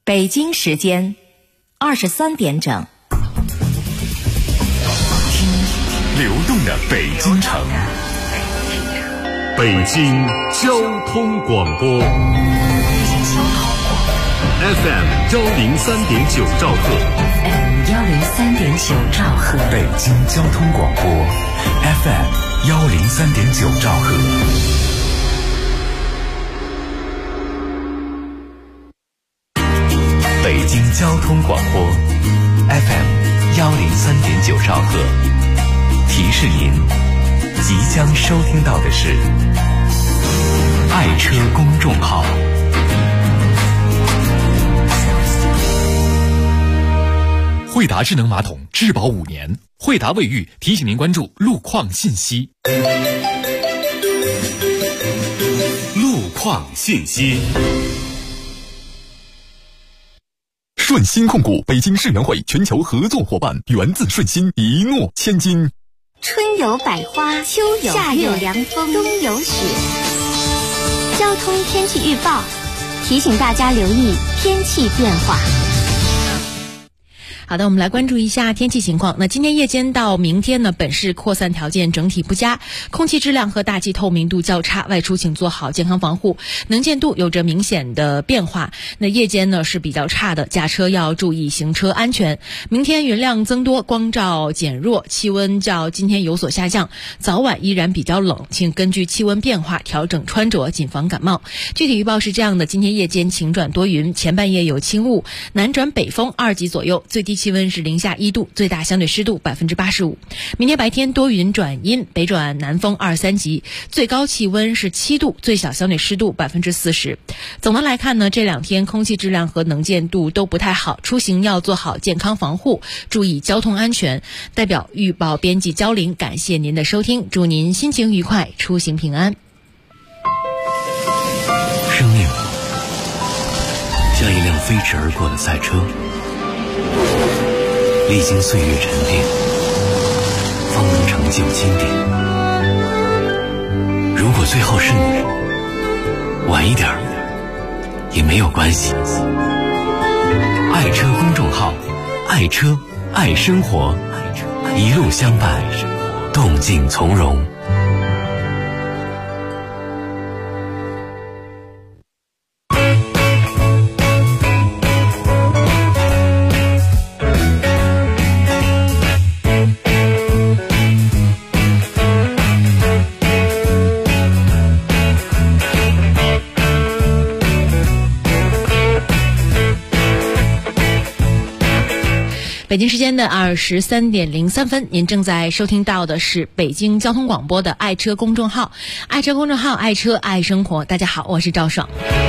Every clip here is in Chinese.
北京时间23点整。 听流动的北京城，北京交通广播 FM 103.9兆赫， 103.9兆赫， 北京交通广播 FM 103.9兆赫。北京交通广播 FM 103.9兆赫，提示您即将收听到的是爱车公众号。惠达智能马桶质保5年，惠达卫浴提醒您关注路况信息。路况信息。顺鑫控股北京世园会全球合作伙伴，源自顺鑫，一诺千金。 春有百花，秋有夏有凉风，冬有雪。交通天气预报提醒大家留意天气变化。 好的，我们来关注一下天气情况。那今天夜间到明天呢，本市扩散条件整体不佳，空气质量和大气透明度较差，外出请做好健康防护，能见度有着明显的变化。那夜间呢是比较差的，驾车要注意行车安全。明天云量增多，光照减弱，气温较今天有所下降，早晚依然比较冷，请根据气温变化调整穿着，谨防感冒。具体预报是这样的：今天夜间晴转多云，前半夜有轻雾，南转北风2级左右，最低气温是零下1度，最大相对湿度85%。明天白天多云转阴，北转南风2、3级，最高气温是7度，最小相对湿度40%。总的来看呢，这2天空气质量和能见度都不太好，出行要做好健康防护，注意交通安全。代表预报编辑焦玲，感谢您的收听，祝您心情愉快，出行平安。 生命像一辆飞驰而过的赛车，历经岁月沉淀，方能成就经典。如果最后是你，晚一点也没有关系。爱车公众号，爱车爱生活，一路相伴，动静从容。 北京时间的23点03分，您正在收听到的是北京交通广播的爱车公众号，爱车公众号，爱车爱生活。大家好，我是赵爽。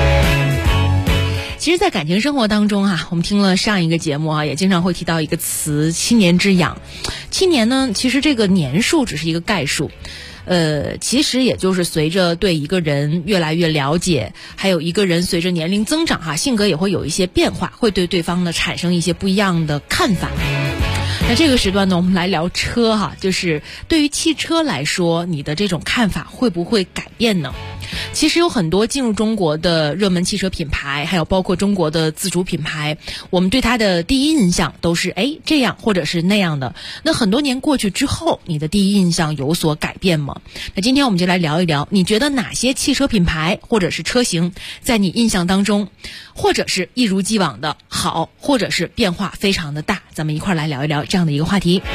其实在感情生活当中我们听了上一个节目也经常会提到一个词，7年之痒。7年呢，其实这个年数只是一个概数，其实也就是随着对一个人越来越了解，还有一个人随着年龄增长性格也会有一些变化，会对对方呢产生一些不一样的看法。那这个时段呢，我们来聊车就是对于汽车来说，你的这种看法会不会改变呢？其实有很多进入中国的热门汽车品牌，还有包括中国的自主品牌，我们对它的第一印象都是这样或者是那样的。那很多年过去之后，你的第一印象有所改变吗？那今天我们就来聊一聊，你觉得哪些汽车品牌或者是车型在你印象当中，或者是一如既往的好，或者是变化非常的大？咱们一块来聊一聊这样的一个话题。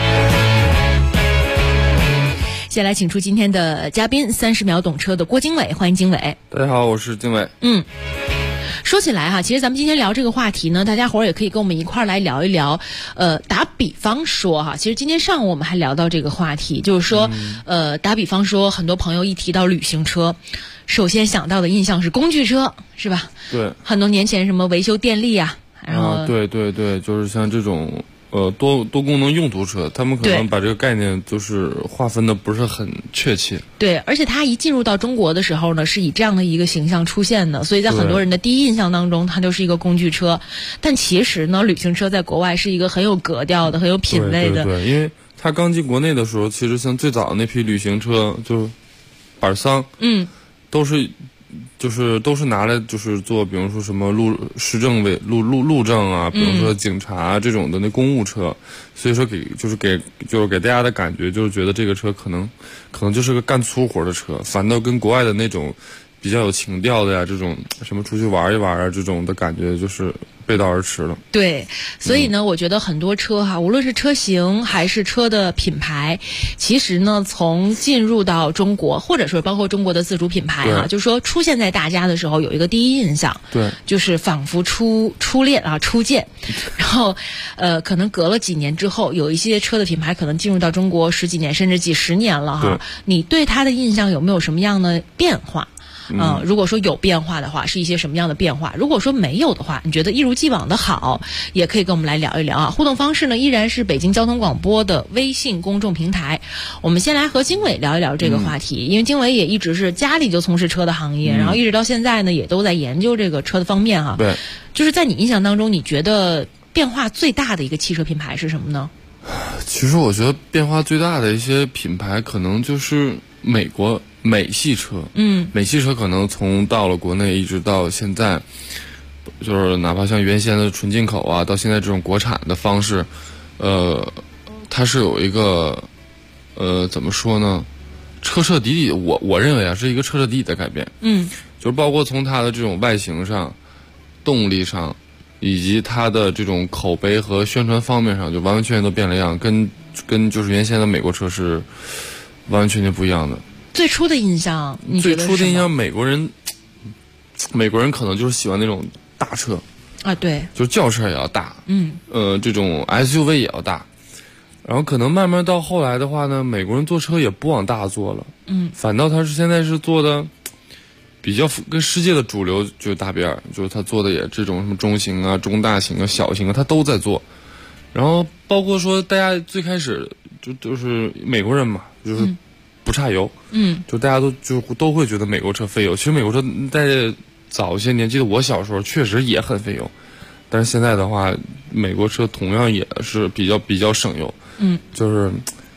先来请出今天的嘉宾，30秒懂车的郭经纬，欢迎经纬。 大家好，我是经纬。 说起来其实咱们今天聊这个话题呢，大家伙儿也可以跟我们一块儿来聊一聊。打比方说其实今天上午我们还聊到这个话题，就是说，打比方说，很多朋友一提到旅行车，首先想到的印象是工具车，是吧？ 对。很多年前什么维修电力然后对，就是像这种。多功能用途车，他们可能把这个概念就是划分的不是很确切。 对，而且它一进入到中国的时候呢，是以这样的一个形象出现的，所以在很多人的第一印象当中，它就是一个工具车。但其实呢，旅行车在国外是一个很有格调的、很有品位的。 对，因为它刚进国内的时候，其实像最早的那批旅行车，就是板桑，都是就是都是拿来就是做，比如说什么市政委路政啊，比如说警察这种的那公务车，所以说给大家的感觉就是觉得这个车可能就是个干粗活的车，反倒跟国外的那种比较有情调的呀，这种什么出去玩一玩啊这种的感觉就是背道而驰了。 对，所以呢，我觉得很多车哈，无论是车型还是车的品牌，其实呢，从进入到中国，或者说包括中国的自主品牌哈，就是说出现在大家的时候有一个第一印象， 对， 就是仿佛初恋啊，初见。然后可能隔了几年之后，有一些车的品牌可能进入到中国十几年甚至几十年了哈，你对它的印象有没有什么样的变化？如果说有变化的话，是一些什么样的变化？如果说没有的话，你觉得一如既往的好，也可以跟我们来聊一聊啊。互动方式呢，依然是北京交通广播的微信公众平台。我们先来和经纬聊一聊这个话题，因为经纬也一直是家里就从事车的行业，然后一直到现在呢，也都在研究这个车的方面哈。 对， 就是在你印象当中，你觉得变化最大的一个汽车品牌是什么呢？ 其实我觉得变化最大的一些品牌可能就是美系车，美系车可能从到了国内一直到现在，就是哪怕像原先的纯进口啊，到现在这种国产的方式，它是有一个，怎么说呢？彻底，我认为啊，是一个彻底的改变。就是包括从它的这种外形上、动力上，以及它的这种口碑和宣传方面上，就完完全全都变了样，跟就是原先的美国车是完完全全不一样的。 最初的印象，你觉得最初的印象，美国人可能就是喜欢那种大车啊，对， 就是轿车也要大，这种 SUV 也要大，然后可能慢慢到后来的话呢，美国人坐车也不往大做了，反倒他是现在是做的比较跟世界的主流就搭边，就是他做的也这种什么中型啊、中大型啊、小型啊，他都在做，然后包括说大家最开始就是美国人嘛，就是不差油，就大家都会觉得美国车费油。其实美国车在早些年，记得我小时候确实也很费油，但是现在的话，美国车同样也是比较省油。就是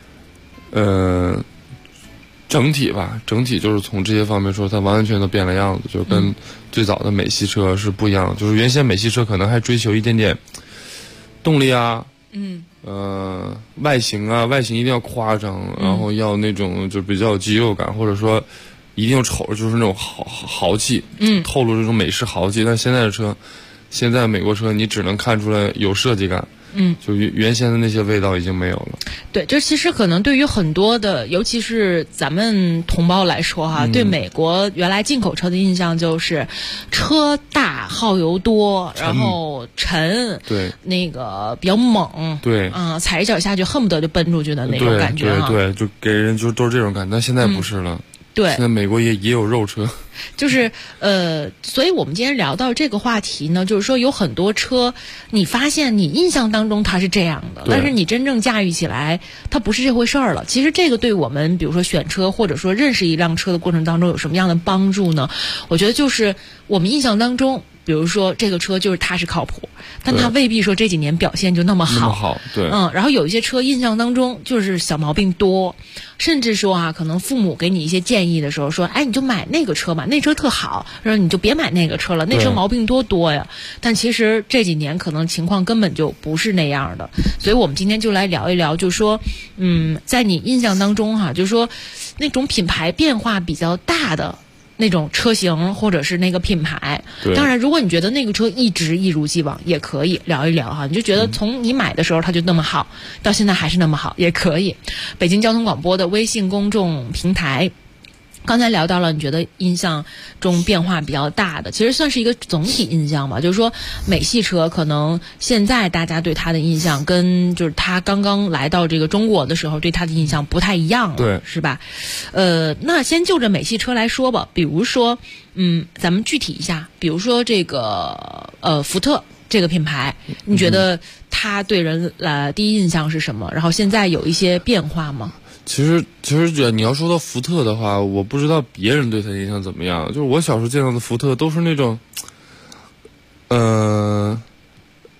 整体就是从这些方面说，它完完全都变了样子，就跟最早的美系车是不一样的。就是原先美系车可能还追求一点点动力啊，外形一定要夸张，然后要那种就比较有肌肉感，或者说一定要瞅着就是那种豪气，透露这种美式豪气。但现在美国车你只能看出来有设计感，就原先的那些味道已经没有了。 对，这其实可能对于很多的，尤其是咱们同胞来说哈，对美国原来进口车的印象就是车大、耗油多，然后沉， 对， 那个比较猛， 对， 踩一脚下去恨不得就奔出去的那种感觉哈。 对，就给人就都是这种感觉。但现在不是了。 对， 现在美国也有肉车， 就是所以我们今天聊到这个话题呢，就是说有很多车，你发现你印象当中它是这样的，但是你真正驾驭起来，它不是这回事儿了。其实这个对我们，比如说选车或者说认识一辆车的过程当中有什么样的帮助呢？我觉得就是我们印象当中，比如说这个车就是踏实靠谱，但它未必说这几年表现就那么好。 对， 然后有一些车印象当中就是小毛病多，甚至说可能父母给你一些建议的时候说，哎，你就买那个车吧，那车特好，然后你就别买那个车了，那车毛病多呀。但其实这几年可能情况根本就不是那样的，所以我们今天就来聊一聊，就是说，在你印象当中就是说那种品牌变化比较大的那种车型或者是那个品牌。当然如果你觉得那个车一直一如既往也可以聊一聊你就觉得从你买的时候它就那么好，到现在还是那么好也可以。北京交通广播的微信公众平台，刚才聊到了你觉得印象中变化比较大的，其实算是一个总体印象吧，就是说美系车可能现在大家对它的印象跟就是它刚刚来到这个中国的时候对它的印象不太一样了， 对， 是吧？那先就着美系车来说吧，比如说咱们具体一下，比如说这个福特这个品牌，你觉得它对人第一印象是什么？然后现在有一些变化吗？ 其实你要说到福特的话，我不知道别人对他的印象怎么样。就是我小时候见到的福特都是那种，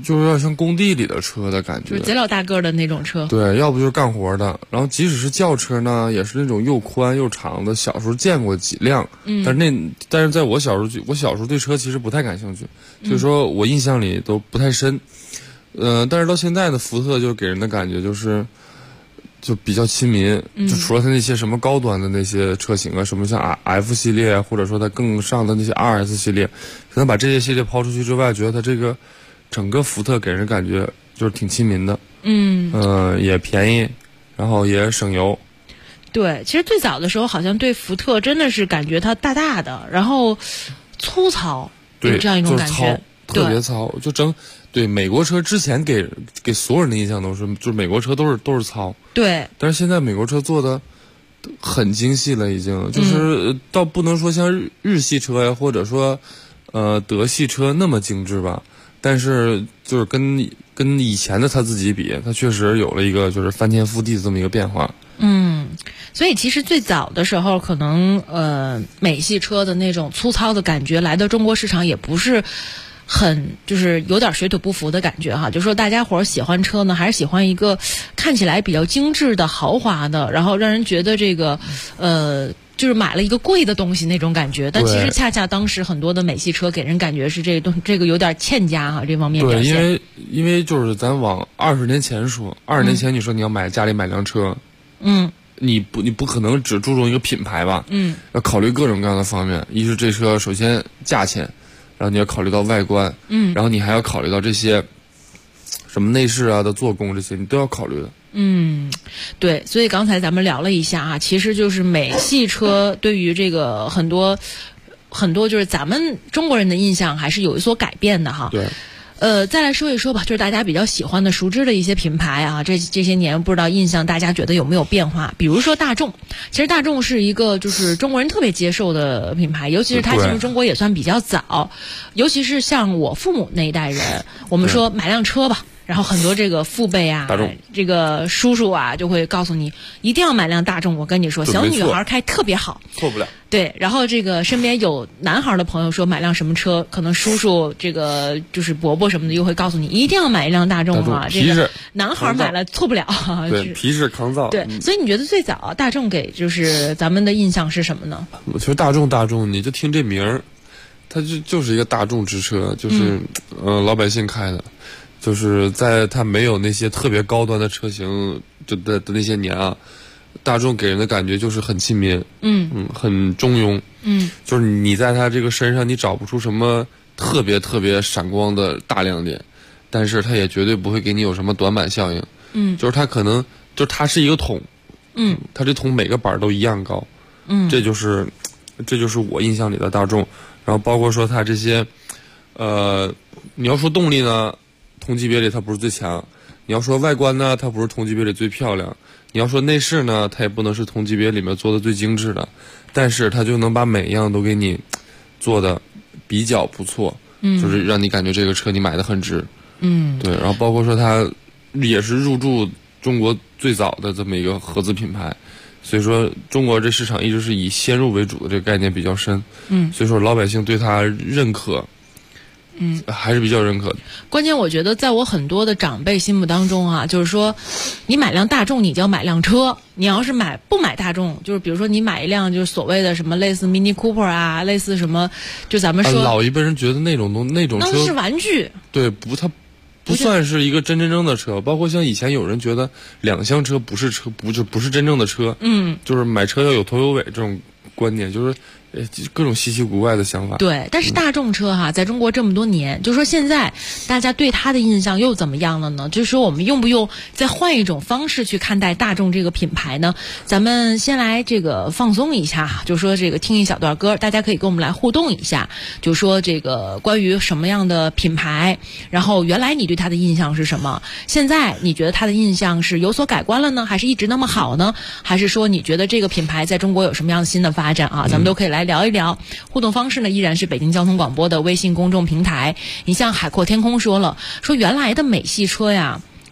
就是有点像工地里的车的感觉， 就是贼老大个的那种车。 对，要不就是干活的。然后即使是轿车呢，也是那种又宽又长的。小时候见过几辆，但是在我小时候对车其实不太感兴趣，所以说我印象里都不太深。但是到现在的福特就给人的感觉就比较亲民，就除了它那些什么高端的那些车型啊，什么像 F 系列，或者说它更上的那些 RS 系列，可能把这些系列抛出去之外，觉得它这个整个福特给人感觉就是挺亲民的，也便宜，然后也省油。 对，其实最早的时候好像对福特真的是感觉它大大的，然后粗糙，有这样一种感觉， 特别糙，对美国车之前给所有人的印象就是美国车都是糙， 对。 但是现在美国车做的很精细了，已经就是倒不能说像日系车呀，或者说德系车那么精致吧，但是就是跟以前的他自己比，他确实有了一个就是翻天覆地的这么一个变化。 所以其实最早的时候，可能美系车的那种粗糙的感觉来到中国市场也不是就是有点水土不服的感觉哈，就是说大家伙喜欢车呢，还是喜欢一个看起来比较精致的、豪华的，然后让人觉得这个就是买了一个贵的东西那种感觉。但其实恰恰当时很多的美系车给人感觉是这个有点欠佳哈，这方面表现。 对，因为就是咱往20年前说，20年前你说你要家里买辆车，你不可能只注重一个品牌吧？要考虑各种各样的方面。一是这车首先价钱。然后你要考虑到外观，然后你还要考虑到这些什么内饰啊的做工，这些你都要考虑的。 对，所以刚才咱们聊了一下啊，其实就是美系车对于这个很多就是咱们中国人的印象还是有所改变的哈。 对。 再来说一说吧，就是大家比较喜欢的、熟知的一些品牌啊，这些年不知道印象大家觉得有没有变化？比如说大众，其实大众是一个就是中国人特别接受的品牌，尤其是它进入中国也算比较早，尤其是像我父母那一代人，我们说买辆车吧。然后很多这个父辈啊，这个叔叔啊，就会告诉你一定要买辆大众。我跟你说，小女孩开特别好， 错不了。 对，然后这个身边有男孩的朋友说买辆什么车，可能叔叔这个就是伯伯什么的，又会告诉你一定要买一辆大众啊。这个男孩买了错不了。 对，皮实抗造。 对，所以你觉得最早大众给就是咱们的印象是什么呢？ 我觉得大众，你就听这名儿，它就是一个大众之车，就是老百姓开的。就是在它没有那些特别高端的车型的那些年啊，大众给人的感觉就是很亲民，很中庸，就是你在它这个身上你找不出什么特别特别闪光的大亮点，但是它也绝对不会给你有什么短板效应，就是它可能就是它是一个桶，它这桶每个板都一样高，这就是我印象里的大众。然后包括说它这些，你要说动力呢。同级别里它不是最强，你要说外观呢，它不是同级别里最漂亮，你要说内饰呢，它也不能是同级别里面做的最精致的，但是它就能把每一样都给你做的比较不错，就是让你感觉这个车你买的很值，对，然后包括说它也是入驻中国最早的这么一个合资品牌，所以说中国这市场一直是以先入为主的这个概念比较深，所以说老百姓对它认可。还是比较认可的。 关键我觉得在我很多的长辈心目当中啊，就是说你买辆大众你就要买辆车，你要是不买大众，就是比如说你买一辆就是所谓的什么类似 Mini Cooper 啊，类似什么就咱们说老一辈人觉得那种车那是玩具， 对，它不算是一个真正的车。包括像以前有人觉得两厢车不是车，不是真正的车，就是买车要有头有尾这种观点，就是各种稀奇古怪的想法。 对，但是大众车哈，在中国这么多年，就说现在大家对它的印象又怎么样了呢？就是说我们用不用再换一种方式去看待大众这个品牌呢？咱们先来这个放松一下，就说这个听一小段歌，大家可以跟我们来互动一下，就说这个关于什么样的品牌，然后原来你对它的印象是什么？现在你觉得它的印象是有所改观了呢，还是一直那么好呢？还是说你觉得这个品牌在中国有什么样的新的发展啊？咱们都可以来聊一聊。互动方式呢依然是北京交通广播的微信公众平台。你像海阔天空说了，说原来的美系车呀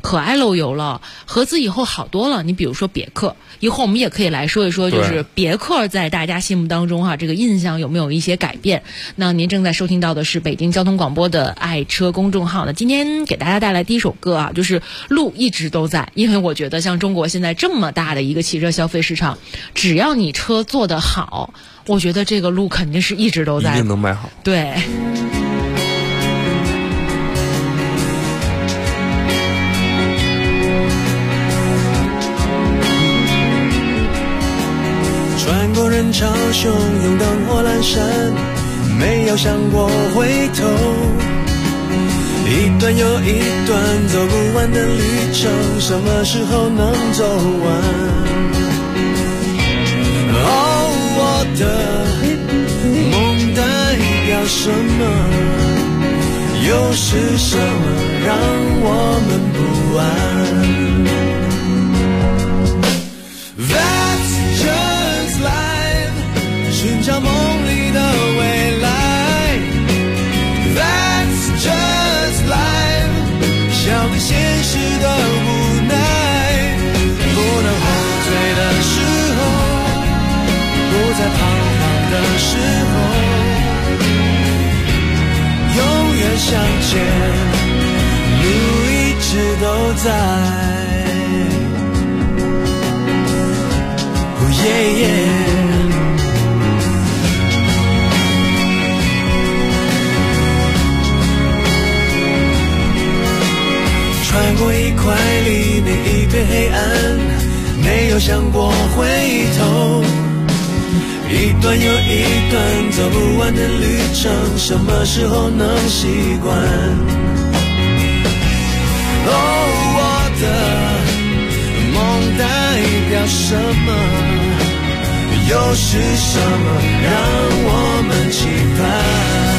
可爱漏油了。合资以后好多了，你比如说别克，以后我们也可以来说一说，就是别克在大家心目当中这个印象有没有一些改变？那您正在收听到的是北京交通广播的爱车公众号呢。今天给大家带来第一首歌就是路一直都在，因为我觉得像中国现在这么大的一个汽车消费市场，只要你车做得好，我觉得这个路肯定是一直都在， 一定能卖好。 对。 穿过人潮汹涌，灯火阑珊，没有想过回头，一段又一段走不完的旅程，什么时候能走完？哦，我的梦代表什么？又是什么让我们不安？That's just life， 寻找梦里的未来。That's just life， 笑对现实的无奈。不能后退的时候，不再彷徨的时候，永远向前，路一直都在。穿过一块黎明，一片黑暗，没有想过回头，一段又一段走不完的旅程，什么时候能习惯？哦，我的梦代表什么？又是什么让我们期盼？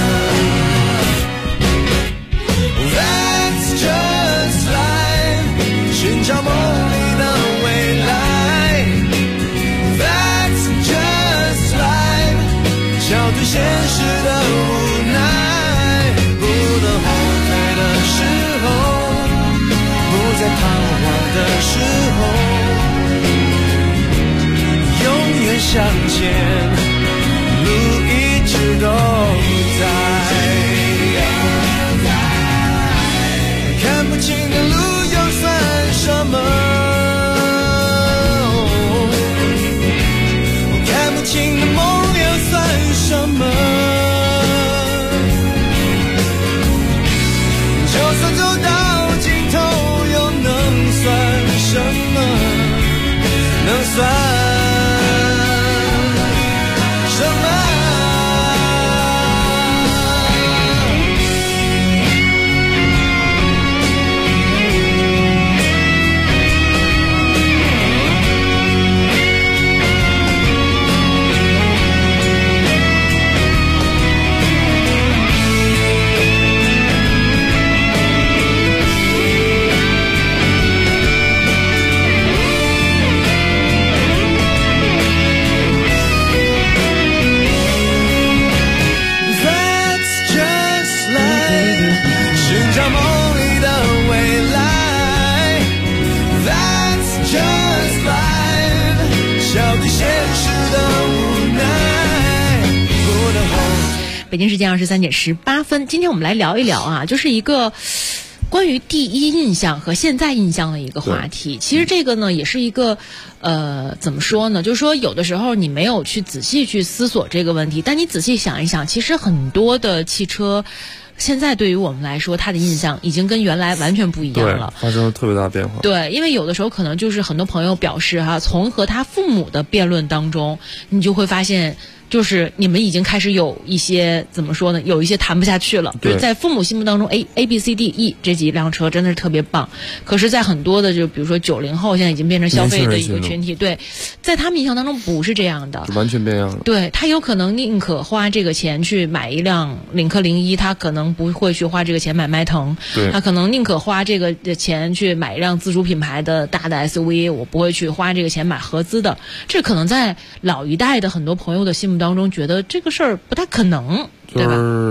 That's just life， 寻找梦里的未来。That's just life， 笑对现实的无奈。不能后退的时候，不再彷徨的时候，向前，路一直都在。看不清的路又算什么？看不清的梦又算什么？就算走到尽头，又能算什么？能算？ 北京时间23点18分，今天我们来聊一聊啊，就是一个关于第一印象和现在印象的一个话题。其实这个呢，也是一个怎么说呢？就是说有的时候你没有去仔细去思索这个问题，但你仔细想一想，其实很多的汽车现在对于我们来说，它的印象已经跟原来完全不一样了， 发生了特别大的变化。 对，因为有的时候可能就是很多朋友表示哈，从和他父母的辩论当中，你就会发现。就是你们已经开始有一些怎么说呢？有一些谈不下去了。对，在父母心目当中 A、B、C、D、E 这几辆车真的是特别棒。可是，在很多的就比如说90后，现在已经变成消费的一个群体。对，在他们印象当中不是这样的， 完全变样了。 对，他有可能宁可花这个钱去买一辆领克01，他可能不会去花这个钱买迈腾。 对， 他可能宁可花这个钱去买一辆自主品牌的大的 SUV， 我不会去花这个钱买合资的。这可能在老一代的很多朋友的心目当中觉得这个事儿不太可能，对吧？ 就是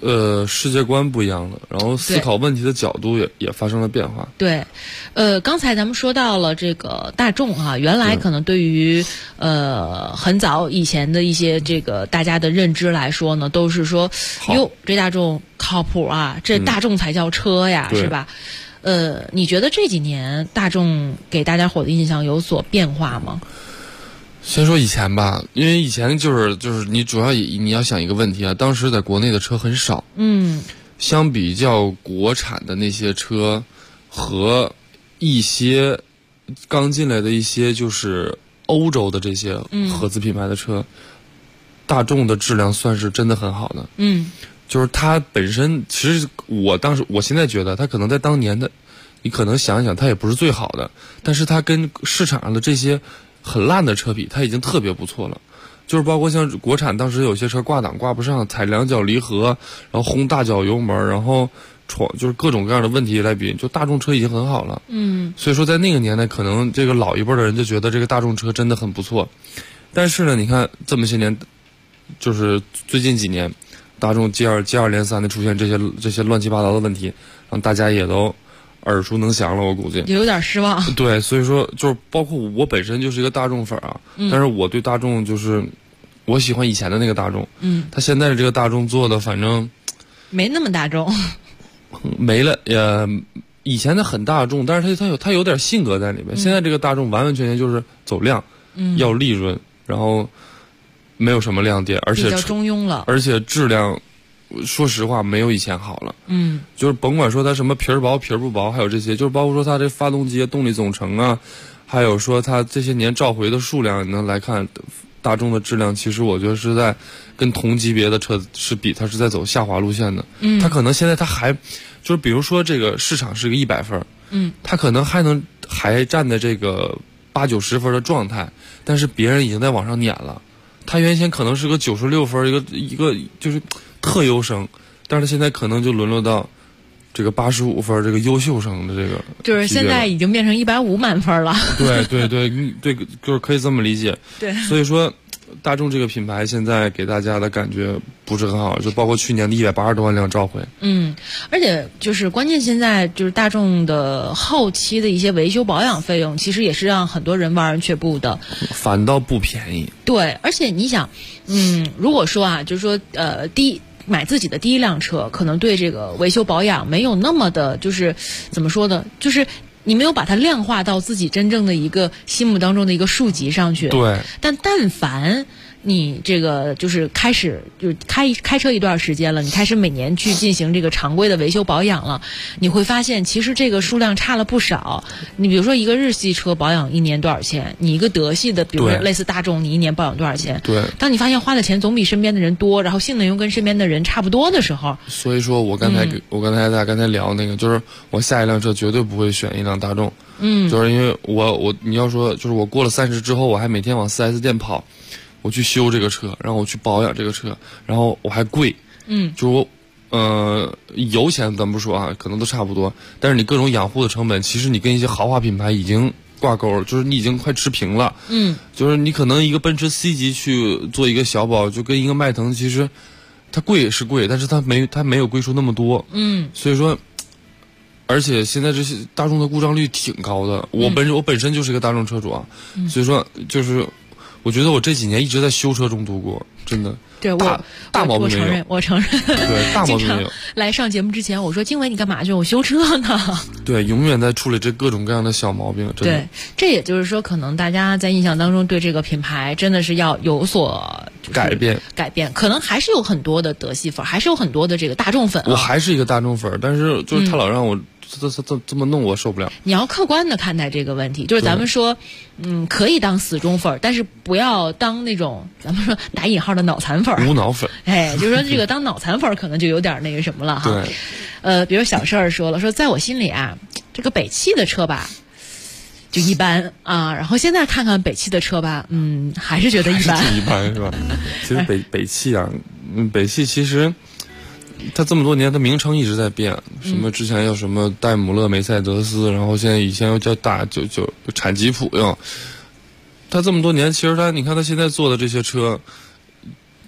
世界观不一样了，然后思考问题的角度也发生了变化。 对，刚才咱们说到了这个大众啊，原来可能对于很早以前的一些这个大家的认知来说呢，都是说哟，这大众靠谱啊，这大众才叫车呀，是吧？你觉得这几年大众给大家伙的印象有所变化吗？ 先说以前吧，因为以前就是你主要你要想一个问题啊，当时在国内的车很少，相比较国产的那些车和一些刚进来的一些就是欧洲的这些合资品牌的车，大众的质量算是真的很好的。就是它本身，其实我现在觉得它可能在当年的，你可能想一想它也不是最好的，但是它跟市场上的这些很烂的车比，它已经特别不错了。就是包括像国产当时有些车挂档挂不上，踩两脚离合，然后轰大脚油门，然后就是各种各样的问题来比，就大众车已经很好了。所以说在那个年代，可能这个老一辈的人就觉得这个大众车真的很不错。但是呢，你看这么些年，就是最近几年，大众接二连三的出现这些乱七八糟的问题，让大家也都耳熟能详了，我估计有点失望。 对，所以说就是包括我本身就是一个大众粉啊，但是我对大众就是我喜欢以前的那个大众，他现在的这个大众做的反正没那么大众， 没了，以前的很大众，但是它有点性格在里面。现在这个大众完完全全就是走量，要利润，然后没有什么亮点，而且比较中庸了， 而且质量。说实话，没有以前好了。就是甭管说它什么皮儿薄皮儿不薄，还有这些，就是包括说它这发动机、动力总成啊，还有说它这些年召回的数量，你能来看，大众的质量其实我觉得是在跟同级别的车是比，它是在走下滑路线的。它可能现在它还就是比如说这个市场是个100分，它可能还站在这个80、90分的状态，但是别人已经在往上撵了。它原先可能是个96分，一个就是特优生，但是现在可能就沦落到这个85分这个优秀生的这个， 就是现在已经变成150满分了。 对，就是可以这么理解。 对， 所以说大众这个品牌现在给大家的感觉不是很好，就包括去年的180多万辆召回。 而且就是关键，现在就是大众的后期的一些维修保养费用，其实也是让很多人望而却步的， 反倒不便宜。 对，而且你想，如果说啊，就是说买自己的第一辆车，可能对这个维修保养没有那么的，就是怎么说呢，就是你没有把它量化到自己真正的一个心目当中的一个数级上去。 对。 但凡你这个就是开始就是开车一段时间了，你开始每年去进行这个常规的维修保养了，你会发现其实这个数量差了不少。你比如说一个日系车保养1年多少钱，你一个德系的，比如说类似大众，你1年保养多少钱？ 对。 当你发现花的钱总比身边的人多，然后性能又跟身边的人差不多的时候， 所以说我刚才聊那个，就是我下一辆车绝对不会选一辆大众。就是因为你要说就是我过了30之后，我还每天往4S 店跑。我去修这个车，然后我去保养这个车，然后我还贵，就是油钱咱不说啊，可能都差不多，但是你各种养护的成本，其实你跟一些豪华品牌已经挂钩了，就是你已经快持平了。就是你可能一个奔驰 C 级去做一个小保，就跟一个迈腾，其实它贵是贵，但是它没有贵出那么多。所以说。而且现在这些大众的故障率挺高的，我本身就是一个大众车主啊，所以说就是我觉得我这几年一直在修车中度过，真的。 对， 大毛病没有， 我承认。 对，大毛病没有。 来上节目之前，我说经纬你干嘛去？我修车呢。 对，永远在处理这各种各样的小毛病。真的。 对，这也就是说，可能大家在印象当中对这个品牌真的是要有所改变， 可能还是有很多的德系粉，还是有很多的这个大众粉。 我还是一个大众粉，但是就是他老让我。这么弄我受不了。 你要客观的看待这个问题，就是咱们说，可以当死忠粉，但是不要当那种咱们说打引号的脑残粉、 无脑粉。 就是说这个当脑残粉可能就有点那个什么了哈。对。比如小事儿说在我心里啊，这个北汽的车吧，就一般啊。然后现在看看北汽的车吧，还是觉得一般。 一般是吧？其实北汽啊，北汽其实。它这么多年，它名称一直在变，什么之前叫什么戴姆勒梅赛德斯，然后现在以前又叫就产吉普用。它这么多年，其实你看它现在做的这些车，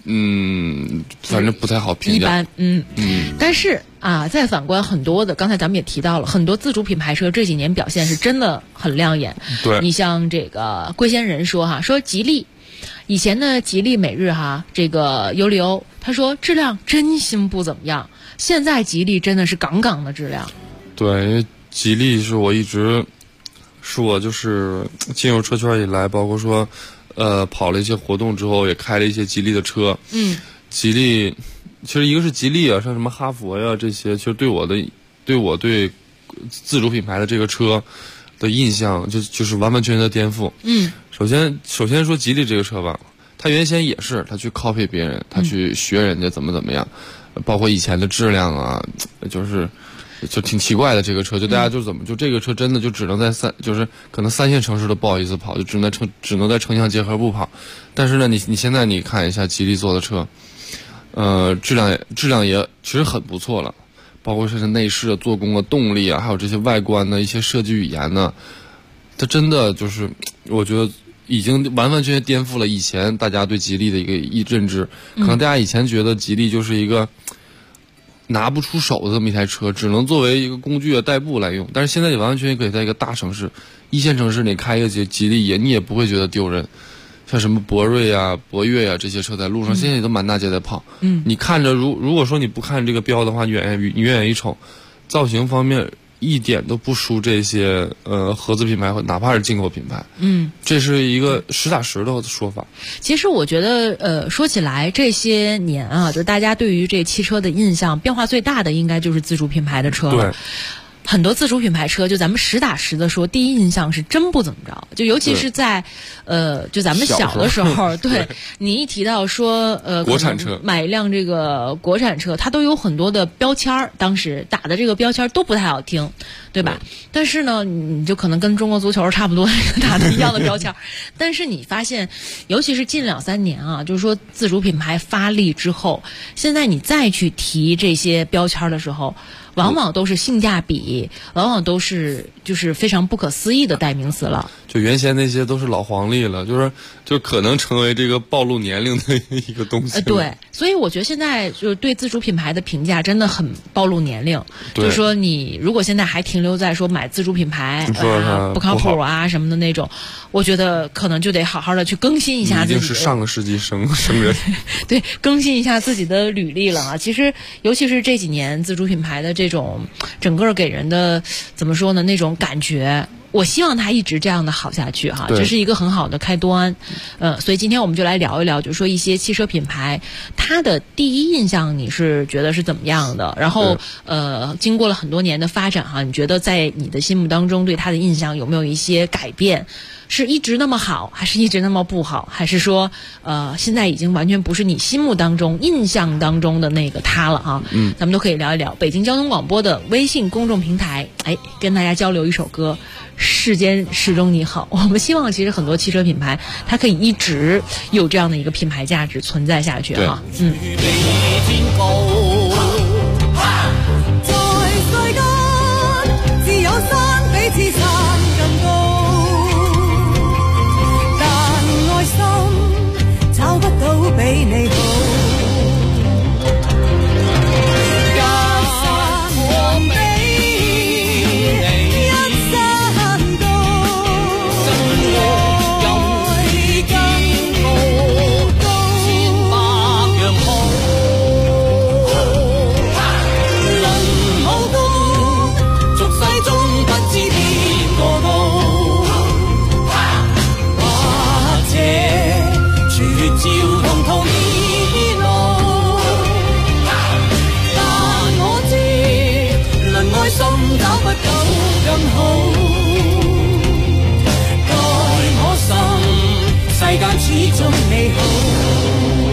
反正不太好评价。 一般，但是啊，再反观很多的，刚才咱们也提到了，很多自主品牌车这几年表现是真的很亮眼。 对， 你像这个龟仙人说吉利，以前的吉利美日这个尤里欧，他说质量真心不怎么样，现在吉利真的是杠杠的质量。 对，因为吉利是我就是进入车圈以来，包括说跑了一些活动之后，也开了一些吉利的车。吉利其实一个是吉利啊，像什么哈佛呀这些，其实对我对自主品牌的这个车的印象就是完完全全的颠覆。首先说吉利这个车吧，它原先也是它去 copy 别人，它去学人家怎么样，包括以前的质量啊，就挺奇怪的。这个车就大家就这个车真的就只能在可能3线城市都不好意思跑，就只能在城乡结合部跑。但是呢，你现在你看一下吉利做的车，质量也其实很不错了，包括是内饰的做工啊、动力啊，还有这些外观的一些设计语言呢，它真的就是我觉得已经完完全全颠覆了以前大家对吉利的一个认知。可能大家以前觉得吉利就是一个拿不出手的这么一台车，只能作为一个工具啊代步来用。但是现在你完完全全可以在一个大城市、1线城市你开一个吉利你也不会觉得丢人。像什么博瑞啊、博越啊这些车在路上现在也都满大街在跑。你看着如果说你不看这个标的话，你远远一瞅，造型方面一点都不输这些合资品牌或哪怕是进口品牌。这是一个实打实的说法。 其实我觉得说起来这些年啊，就大家对于这汽车的印象变化最大的应该就是自主品牌的车了。 对， 很多自主品牌车，就咱们实打实的说，第一印象是真不怎么着。就尤其是在就咱们小的时候，对你一提到说国产车， 买一辆这个国产车，它都有很多的标签儿，当时打的这个标签儿都不太好听，对吧？但是呢，你就可能跟中国足球差不多打的一样的标签儿。但是你发现，尤其是近2-3年啊，就是说自主品牌发力之后，现在你再去提这些标签儿的时候，往往都是性价比，往往都是就是非常不可思议的代名词了。 就原先那些都是老黄历了，就可能成为这个暴露年龄的一个东西。 对，所以我觉得现在就是对自主品牌的评价真的很暴露年龄。就是说你如果现在还停留在说买自主品牌不靠谱啊什么的那种，我觉得可能就得好好的去更新一下自己。 已经是上个世纪生人。 对，更新一下自己的履历了啊。其实尤其是这几年自主品牌的这种整个给人的怎么说呢，那种感觉，我希望它一直这样的好下去哈，这是一个很好的开端。所以今天我们就来聊一聊，就是说一些汽车品牌它的第一印象你是觉得是怎么样的，然后经过了很多年的发展哈，你觉得在你的心目当中对它的印象有没有一些改变？是一直那么好，还是一直那么不好？还是说现在已经完全不是你心目当中印象当中的那个他了哈？咱们都可以聊一聊。北京交通广播的微信公众平台，跟大家交流一首歌，世间始终你好。我们希望其实很多汽车品牌它可以一直有这样的一个品牌价值存在下去哈。 比你好，我比你一生高，真愛更高，千百樣好，能好高，俗世中不知邊個高，或者絕招通通已老，但我知論愛心找不到更好，待我心世間始終美好。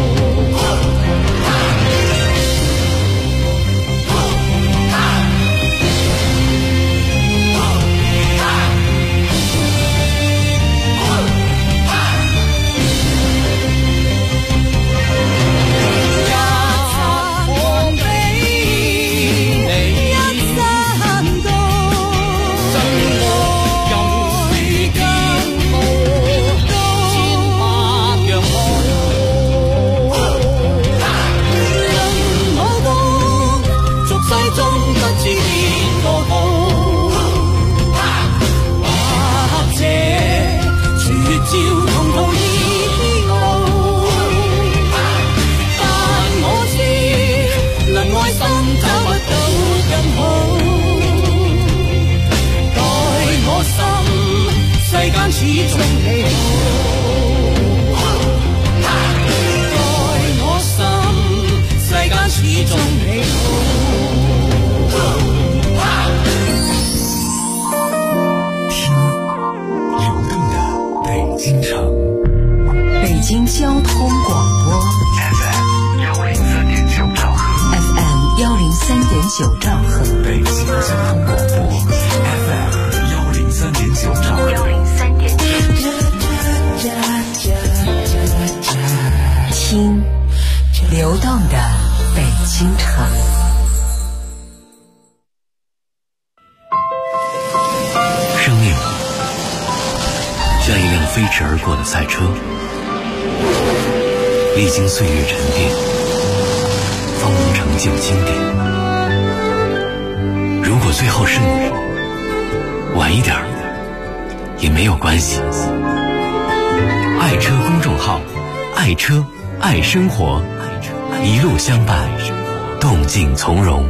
間始終你好，在我心世間始終你好。 京城， 北京交通广播 FM 103.9兆赫 FM 103.9兆赫， 北京交通广播 FM 103.9兆赫听流动的北京城。 生命像一辆飞驰而过的赛车，历经岁月沉淀，方能成就经典。如果最后是你，晚一点也没有关系。爱车公众号，爱车爱生活，一路相伴，动静从容。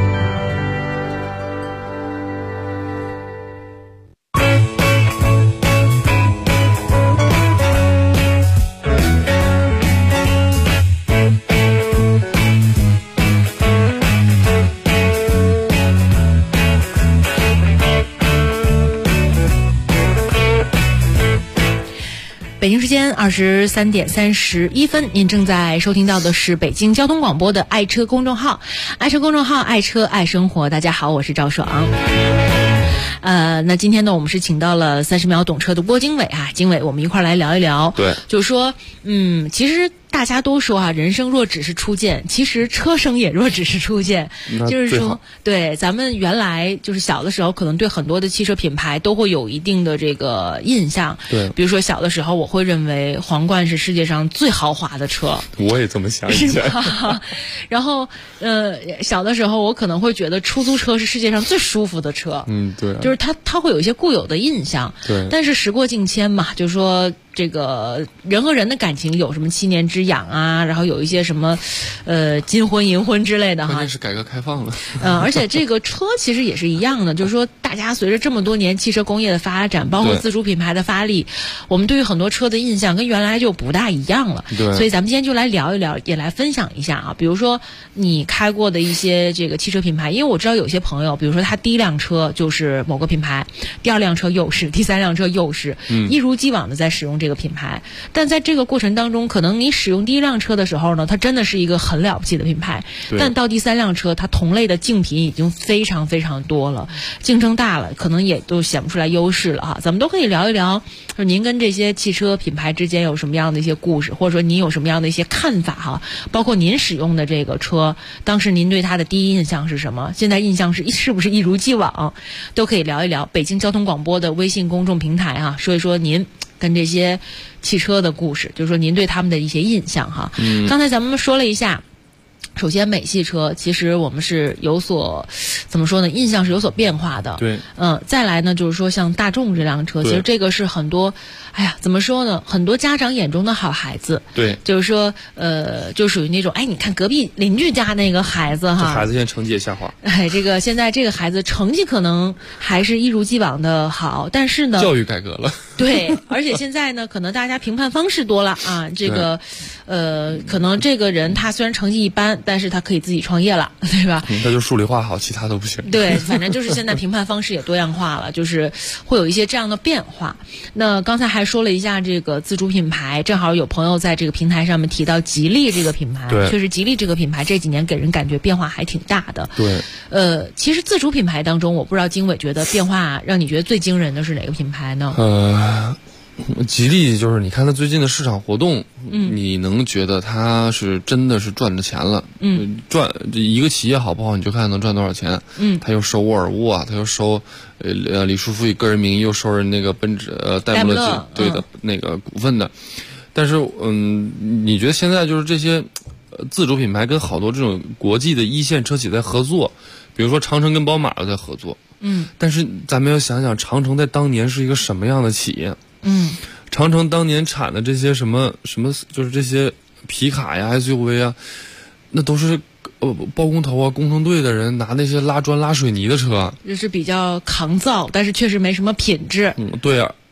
北京时间23点31分，您正在收听到的是北京交通广播的爱车公众号，爱车公众号，爱车爱生活。大家好，我是赵爽。那今天呢，我们是请到了30秒懂车的郭经纬啊，经纬，我们一块儿来聊一聊。 对， 就是说，其实大家都说啊，人生若只是初见，其实车生也若只是初见。就是说，对，咱们原来就是小的时候，可能对很多的汽车品牌都会有一定的这个印象。 对， 比如说小的时候，我会认为皇冠是世界上最豪华的车。 我也这么想。 是吧？然后，小的时候我可能会觉得出租车是世界上最舒服的车。 对、啊， 就是它会有一些固有的印象。 对， 但是时过境迁嘛，就是说这个人和人的感情有什么7年之痒啊，然后有一些什么金婚银婚之类的哈。 关键是改革开放了。 而且这个车其实也是一样的，就是说大家随着这么多年汽车工业的发展，包括自主品牌的发力，我们对于很多车的印象跟原来就不大一样了。 对， 所以咱们今天就来聊一聊，也来分享一下啊。比如说你开过的一些这个汽车品牌，因为我知道有些朋友，比如说他第一辆车就是某个品牌，第二辆车又是，第3辆车又是，一如既往的在使用这个品牌。但在这个过程当中，可能你使用第一辆车的时候呢，它真的是一个很了不起的品牌，但到第3辆车，它同类的竞品已经非常非常多了，竞争大了，可能也都显不出来优势了哈。咱们都可以聊一聊，说您跟这些汽车品牌之间有什么样的一些故事，或者说您有什么样的一些看法哈？包括您使用的这个车，当时您对它的第一印象是什么？现在印象是不是一如既往？都可以聊一聊。北京交通广播的微信公众平台哈，说一说您跟这些汽车的故事，就是说您对他们的一些印象哈。刚才咱们说了一下。首先，美系车其实我们是有所怎么说呢？印象是有所变化的。 对， 再来呢，就是说像大众这辆车，其实这个是很多，怎么说呢？很多家长眼中的好孩子。 对， 就是说，就属于那种，你看隔壁邻居家那个孩子哈， 这孩子现在成绩也下滑。 这个现在这个孩子成绩可能还是一如既往的好，但是呢， 教育改革了。 对，而且现在呢，可能大家评判方式多了啊，这个，可能这个人他虽然成绩一般，但是他可以自己创业了，对吧？ 他就数理化好，其他都不行。 对，反正就是现在评判方式也多样化了，就是会有一些这样的变化。那刚才还说了一下这个自主品牌，正好有朋友在这个平台上面提到吉利这个品牌，确实吉利这个品牌这几年给人感觉变化还挺大的。 对， 其实自主品牌当中，我不知道经纬觉得变化让你觉得最惊人的是哪个品牌呢？ 吉利就是你看它最近的市场活动，你能觉得它是真的是赚着钱了。赚一个企业好不好，你就看能赚多少钱。他又收沃尔沃啊，他又收李书福以个人名义又收人那个奔驰戴姆勒对的那个股份的。但是你觉得现在就是这些自主品牌跟好多这种国际的一线车企在合作，比如说长城跟宝马在合作。但是咱们要想想，长城在当年是一个什么样的企业？长城当年产的这些什么，就是这些皮卡呀、SUV 啊，那都是包工头啊、工程队的人拿那些拉砖拉水泥的车， 就是比较抗造，但是确实没什么品质。 对啊，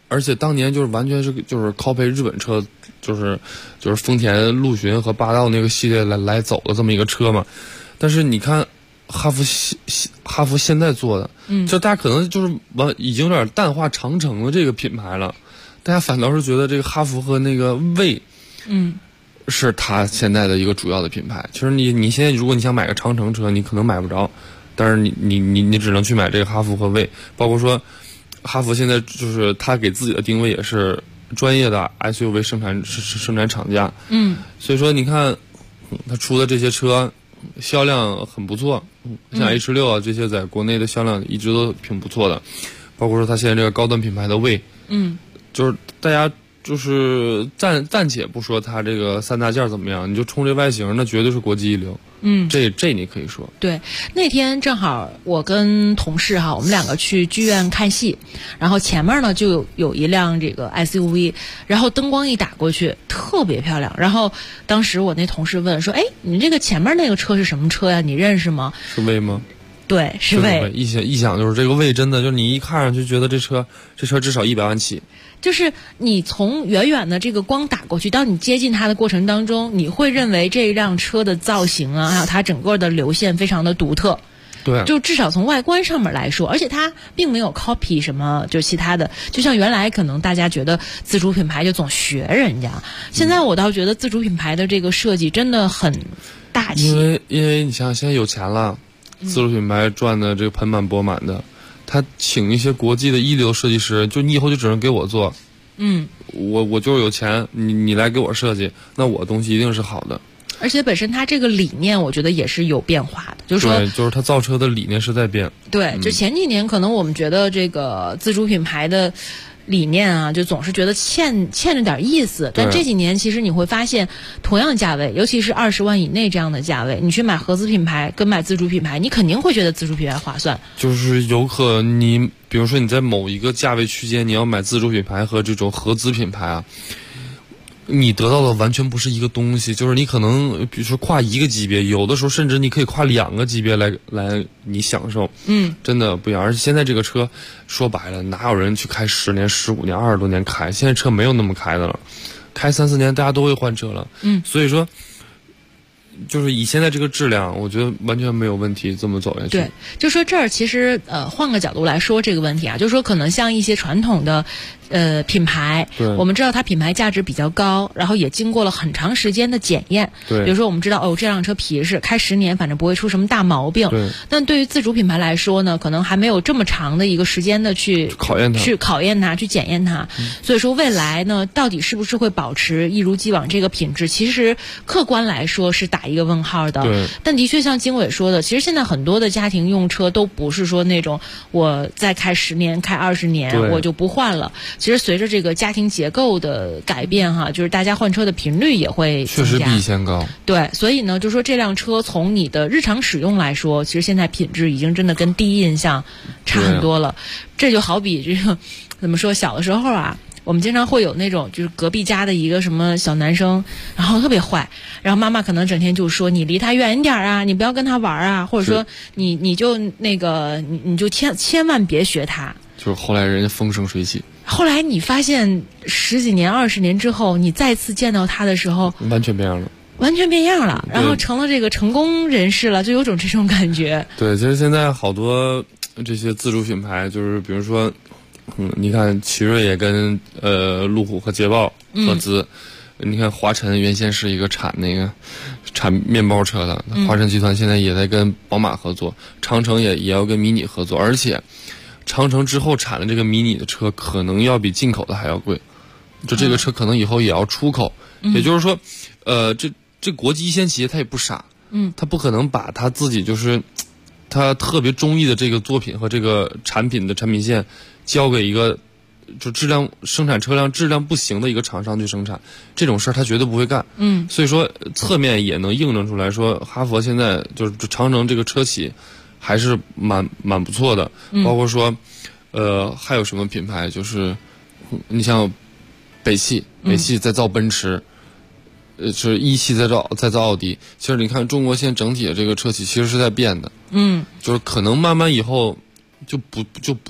而且当年就是完全是就是 copy 日本车，就是丰田陆巡和霸道那个系列来走的这么一个车嘛。但是你看哈弗现在做的，就大家可能就是已经有点淡化长城的这个品牌了，大家反倒是觉得这个哈弗和那个魏，是它现在的一个主要的品牌。其实你现在如果你想买个长城车，你可能买不着，但是你只能去买这个哈弗和魏，包括说哈弗现在就是它给自己的定位也是专业的 SUV 生产厂家，所以说你看它出的这些车销量很不错，像 H6 啊这些在国内的销量一直都挺不错的，包括说它现在这个高端品牌的魏，就是大家就是暂且不说它这个3大件怎么样，你就冲这外形，那绝对是国际一流。这你可以说。 对，那天正好我跟同事哈，我们2个去剧院看戏，然后前面呢就有一辆这个 SUV， 然后灯光一打过去特别漂亮，然后当时我那同事问说，哎，你这个前面那个车是什么车呀？你认识吗？ 是魏吗？ 对，是魏。 一想就是这个魏真的就是你一看上去觉得这车至少100万起。 就是你从远远的这个光打过去，当你接近它的过程当中，你会认为这辆车的造型啊，还有它整个的流线非常的独特。 对， 就至少从外观上面来说，而且它并没有 copy 什么就其他的，就像原来可能大家觉得自主品牌就总学人家，现在我倒觉得自主品牌的这个设计真的很大气。 因为你想现在有钱了，自主品牌赚的这个盆满钵满的，他请一些国际的一流设计师，就你以后就只能给我做。我就是有钱，你来给我设计，那我东西一定是好的。 而且本身它这个理念，我觉得也是有变化的，就是说， 对，就是它造车的理念是在变。 对，就前几年可能我们觉得这个自主品牌的理念啊，就总是觉得欠着点意思。但这几年其实你会发现，同样价位，尤其是20万以内这样的价位，你去买合资品牌跟买自主品牌，你肯定会觉得自主品牌划算。 就是有可你比如说你在某一个价位区间，你要买自主品牌和这种合资品牌啊，你得到的完全不是一个东西。就是你可能比如说跨一个级别，有的时候甚至你可以跨2个级别来你享受。真的不一样。而且现在这个车说白了，哪有人去开10年、15年、20多年开？现在车没有那么开的了，开3、4年大家都会换车了。所以说就是以现在这个质量，我觉得完全没有问题这么走下去。 对，就说这儿其实换个角度来说这个问题啊，就是说可能像一些传统的品牌，我们知道它品牌价值比较高，然后也经过了很长时间的检验。 对， 比如说我们知道这辆车皮实，开10年反正不会出什么大毛病。 对， 但对于自主品牌来说呢，可能还没有这么长的一个时间的去考验它，去检验它。所以说未来呢，到底是不是会保持一如既往这个品质，其实客观来说是打一个问号的。 对， 但的确像经纬说的，其实现在很多的家庭用车都不是说那种我再开10年、开20年我就不换了。其实随着这个家庭结构的改变哈，就是大家换车的频率也会增加， 确实比以前高。 对，所以呢，就说这辆车从你的日常使用来说，其实现在品质已经真的跟第一印象差很多了。这就好比这个怎么说，小的时候啊，我们经常会有那种就是隔壁家的一个什么小男生，然后特别坏，然后妈妈可能整天就说你离他远一点啊，你不要跟他玩啊，或者说你就那个你就千万别学他。 就是后来人家风生水起。 后来你发现10几年、20年之后，你再次见到他的时候， 完全变样了， 然后成了这个成功人士了，就有种这种感觉。 对，其实现在好多这些自主品牌，就是比如说，你看奇瑞也跟路虎和捷豹合资。你看华晨原先是一个产面包车的，华晨集团现在也在跟宝马合作，长城也要跟迷你合作，而且长城之后产的这个迷你的车可能要比进口的还要贵，就这个车可能以后也要出口。也就是说这国际一线企业他也不傻，他不可能把他自己就是他特别中意的这个作品和这个产品的产品线交给一个就生产车辆质量不行的一个厂商去生产，这种事儿他绝对不会干。所以说侧面也能印证出来说，哈佛现在就是长城这个车企还是蛮不错的。包括说还有什么品牌，就是你像北汽在造奔驰，是一汽在造奥迪。其实你看中国现在整体的这个车企其实是在变的。就是可能慢慢以后就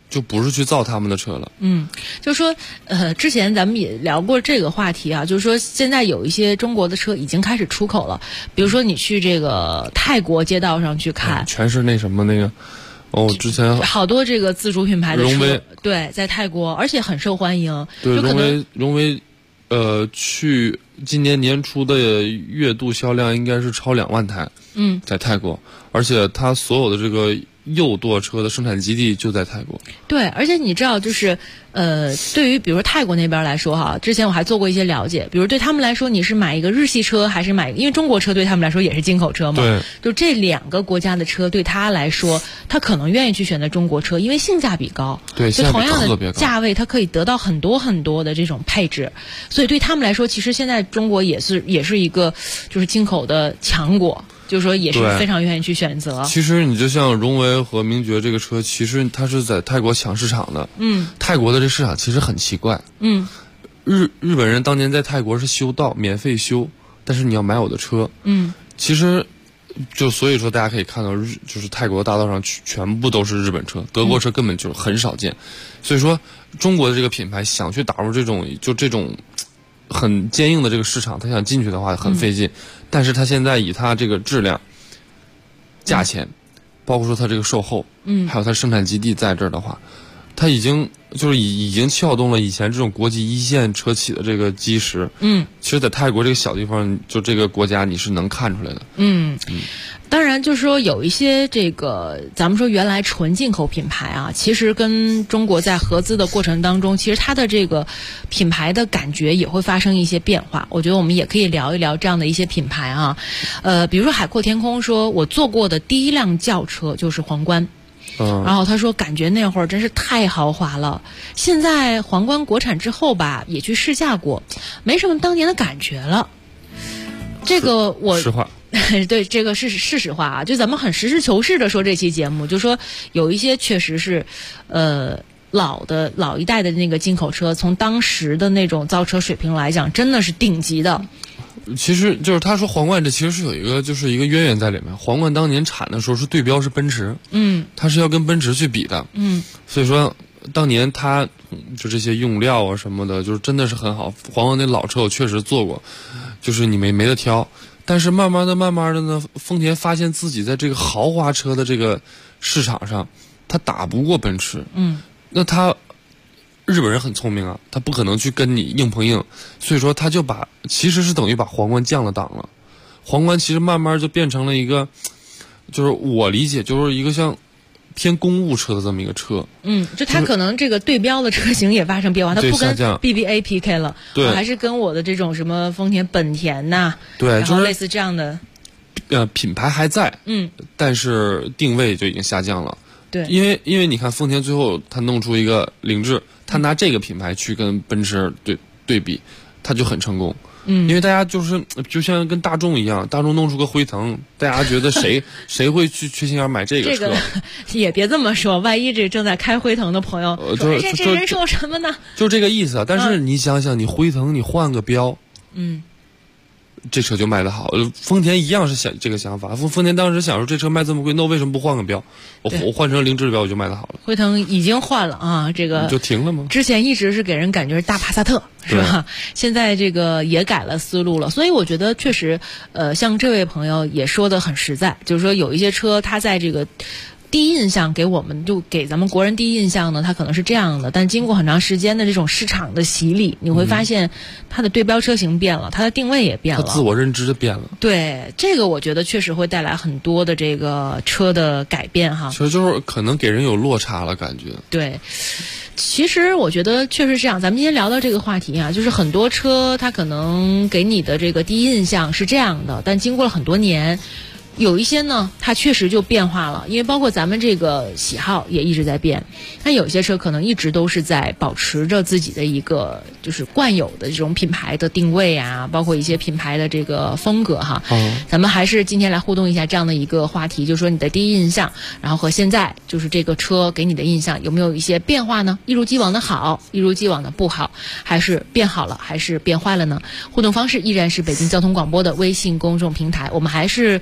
就不是去造他们的车了。 就是说，之前咱们也聊过这个话题啊，就是说现在有一些中国的车已经开始出口了，比如说你去这个泰国街道上去看， 全是那什么那个。之前好多这个自主品牌的车， 荣威， 对，在泰国，而且很受欢迎。 对，荣威，去今年年初的月度销量应该是超2万台。在泰国，而且它所有的这个右舵车的生产基地就在泰国。 对，而且你知道，就是对于比如说泰国那边来说哈，之前我还做过一些了解，比如对他们来说，你是买一个日系车还是买，因为中国车对他们来说也是进口车嘛。 对。 就这2个国家的车对他来说，他可能愿意去选择中国车，因为性价比高。 对， 就同样的价位，它可以得到很多很多的这种配置，所以对他们来说，其实现在中国也是一个就是进口的强国。就是说也是非常愿意去选择。 其实你就像荣威和名爵这个车，其实它是在泰国抢市场的。泰国的这市场其实很奇怪。日本人当年在泰国是修道，免费修，但是你要买我的车。其实就所以说大家可以看到，就是泰国大道上全部都是日本车，德国车根本就很少见。所以说中国的这个品牌想去打入这种很坚硬的这个市场，他想进去的话很费劲。但是他现在以他这个质量、价钱，包括说他这个售后，还有他生产基地在这儿的话，他已经撬动了以前这种国际一线车企的这个基石。其实在泰国这个小地方，就这个国家你是能看出来的。 当然就是说有一些这个咱们说原来纯进口品牌啊，其实跟中国在合资的过程当中，其实它的这个品牌的感觉也会发生一些变化。我觉得我们也可以聊一聊这样的一些品牌啊，比如说海阔天空说，我坐过的第一辆轿车就是皇冠。然后他说感觉那会儿真是太豪华了，现在皇冠国产之后吧，也去试驾过，没什么当年的感觉了。这个我实话对，这个是实话啊，就咱们很实事求是的说这期节目，就说有一些确实是老一代的那个进口车，从当时的那种造车水平来讲，真的是顶级的。 其实就是他说皇冠，这其实是有一个渊源在里面。皇冠当年产的时候是对标是奔驰，它是要跟奔驰去比的，所以说当年它就这些用料啊什么的，就是真的是很好。皇冠那老车我确实坐过，就是你没得挑。但是慢慢的呢，丰田发现自己在这个豪华车的这个市场上，它打不过奔驰。那日本人很聪明啊，他不可能去跟你硬碰硬，所以说他就其实是等于把皇冠降了档了。皇冠其实慢慢就变成了一个，就是我理解就是一个像偏公务车的这么一个车。 就它可能这个对标的车型也发生变化，它不跟 BBA PK 了， 对， 还是跟我的这种什么丰田、本田呐， 对， 然后类似这样的。 品牌还在，但是定位就已经下降了。 对， 因为你看丰田最后他弄出一个凌志，他拿这个品牌去跟奔驰对比，他就很成功。因为大家就像跟大众一样，大众弄出个辉腾，大家觉得谁会去缺心眼买这个车？ 这个也别这么说，万一这正在开辉腾的朋友说这人说什么呢？ 就这个意思啊。但是你想想，你辉腾你换个标，这车就卖得好。丰田一样是这个想法，丰田当时想说这车卖这么贵，那我为什么不换个标？我换成凌志标我就卖得好了。 辉腾已经换了啊，这个你就停了吗？ 之前一直是给人感觉是大帕萨特，是吧？现在这个也改了思路了，所以我觉得确实，像这位朋友也说得很实在，就是说有一些车它在这个第一印象给咱们国人第一印象呢，它可能是这样的，但经过很长时间的这种市场的洗礼，你会发现它的对标车型变了，它的定位也变了， 它自我认知就变了。 对，这个我觉得确实会带来很多的这个车的改变哈。 其实就是可能给人有落差了感觉。 对，其实我觉得确实是这样。咱们今天聊到这个话题啊，就是很多车它可能给你的这个第一印象是这样的，但经过了很多年。有一些呢，它确实就变化了，因为包括咱们这个喜好也一直在变。但有些车可能一直都是在保持着自己的一个就是惯有的这种品牌的定位啊，包括一些品牌的这个风格哈。咱们还是今天来互动一下这样的一个话题，就是说你的第一印象，然后和现在就是这个车给你的印象有没有一些变化呢？一如既往的好，一如既往的不好，还是变好了，还是变坏了呢？互动方式依然是北京交通广播的微信公众平台，我们还是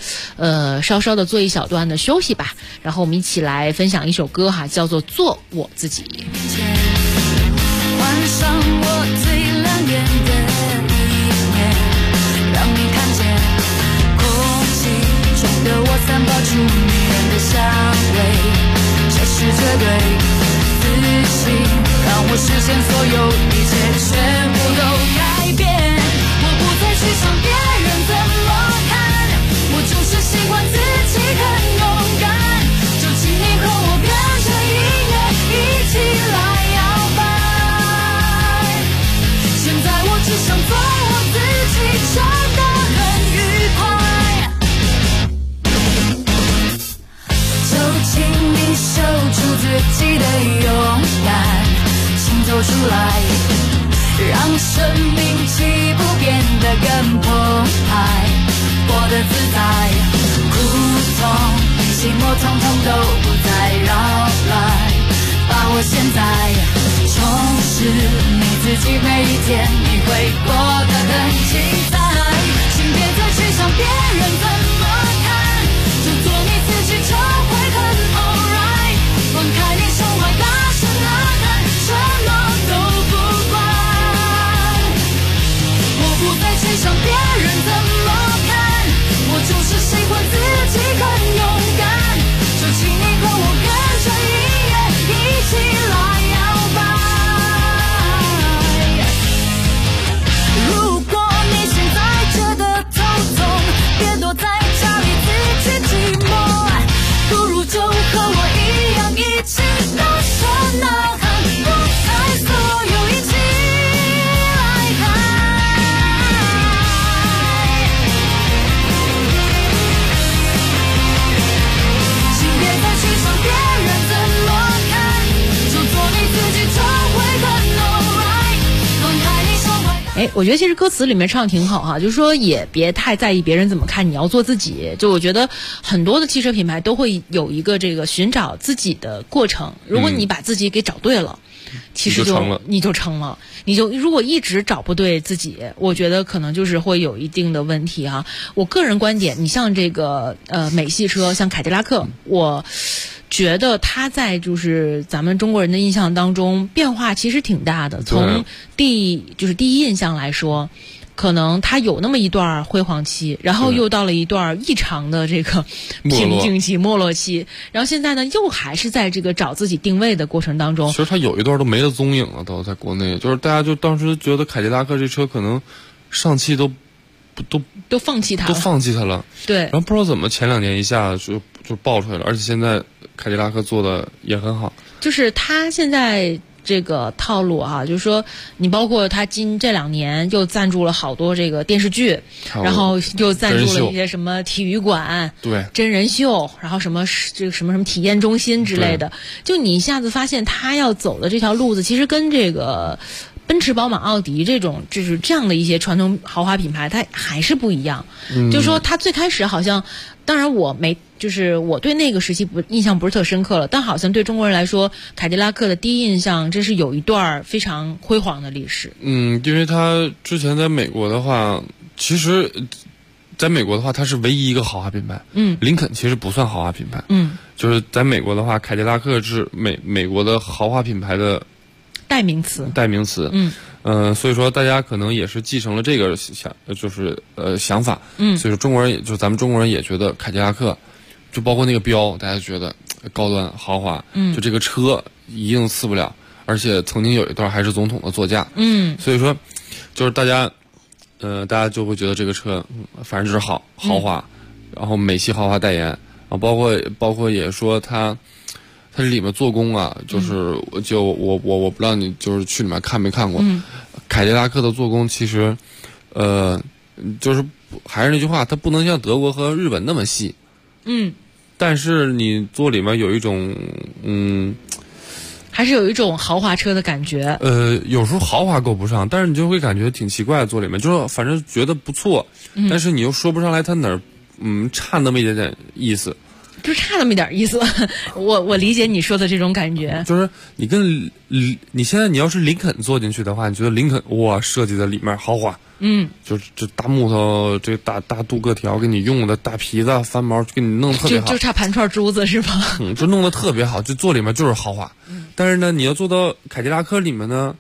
稍稍的做一小段的休息吧，然后我们一起来分享一首歌哈，叫做《做我自己》。 换上我最亮眼的一面，让你看见空气中的我散发出迷人的香味，这是绝对自信，让我实现所有一切，全部都改变。我不再去想别人怎么看，我就是喜欢自己很勇敢，就请你和我跟着音乐一起来摇摆。现在我只想做我自己，真的很愉快。就请你秀出自己的勇敢，请走出来，让生命起步变得更澎湃，活得自在，苦痛寂寞统统都不再扰乱，把握现在，充实你自己，每一天你会过得很精彩。请别再去想别人怎么看，就做你自己，这会很 alright。放开你胸怀，大声呐喊，什么都不管。我不再去想别人怎么看，我就是喜欢自己很勇敢，就请你和我跟着音乐一起来摇摆。如果你现在觉得头痛，别躲在家里自己寂寞，不如就和我一样一起大声呐喊，不猜所有一起来看。请别再去想别人怎么看，就做你自己，这会很 alright。放开你胸怀。 我觉得其实歌词里面唱得挺好哈，就是说也别太在意别人怎么看，你要做自己。就我觉得很多的汽车品牌都会有一个这个寻找自己的过程，如果你把自己给找对了，其实你就成了。你就如果一直找不对自己，我觉得可能就是会有一定的问题哈。我个人观点，你像这个美系车，像凯迪拉克，我觉得它在就是咱们中国人的印象当中变化其实挺大的。从第一印象来说，可能它有那么一段辉煌期，然后又到了一段异常的这个瓶颈期、没落期，然后现在呢又还是在这个找自己定位的过程当中。 其实它有一段都没了踪影了，都在国内，就是大家就当时觉得凯迪拉克这车可能上汽都放弃它了， 对。 然后不知道怎么前2年一下就爆出来了，而且现在凯迪拉克做的也很好， 就是它现在这个套路啊，就是说你包括他这2年又赞助了好多这个电视剧，然后又赞助了一些什么体育馆、 对真人秀，然后什么体验中心之类的，就你一下子发现他要走的这条路子，其实跟这个奔驰、宝马、奥迪这种就是这样的一些传统豪华品牌，它还是不一样。就是说他最开始好像，当然我对那个时期印象不是特深刻了，但好像对中国人来说，凯迪拉克的第一印象，这是有一段非常辉煌的历史。因为他之前在美国的话，其实在美国的话，它是唯一一个豪华品牌。林肯其实不算豪华品牌。就是在美国的话，凯迪拉克是美国的豪华品牌的代名词。 所以说大家可能也是继承了这个想法。所以说咱们中国人也觉得凯迪拉克，就包括那个标，大家觉得高端豪华。就这个车一定次不了，而且曾经有一段还是总统的座驾。所以说就是大家就会觉得这个车反正就是豪华，然后美系豪华代言，然后包括也说它里面做工啊，我不知道你就是去里面看没看过。凯迪拉克的做工其实就是还是那句话，它不能像德国和日本那么细。但是你坐里面有一种还是有一种豪华车的感觉。 有时候豪华够不上，但是你就会感觉挺奇怪的，坐里面就是反正觉得不错，但是你又说不上来它哪儿差那么一点点意思。 就差那么一点意思。我理解你说的这种感觉， 就是你现在你要是林肯坐进去的话，你觉得林肯哇设计的里面豪华，就是这大木头，这大镀铬条给你用的，大皮子翻毛给你弄得特别好， 就差盘串珠子是吧？ 就弄得特别好，就坐里面就是豪华。但是呢，你要坐到凯迪拉克里面呢，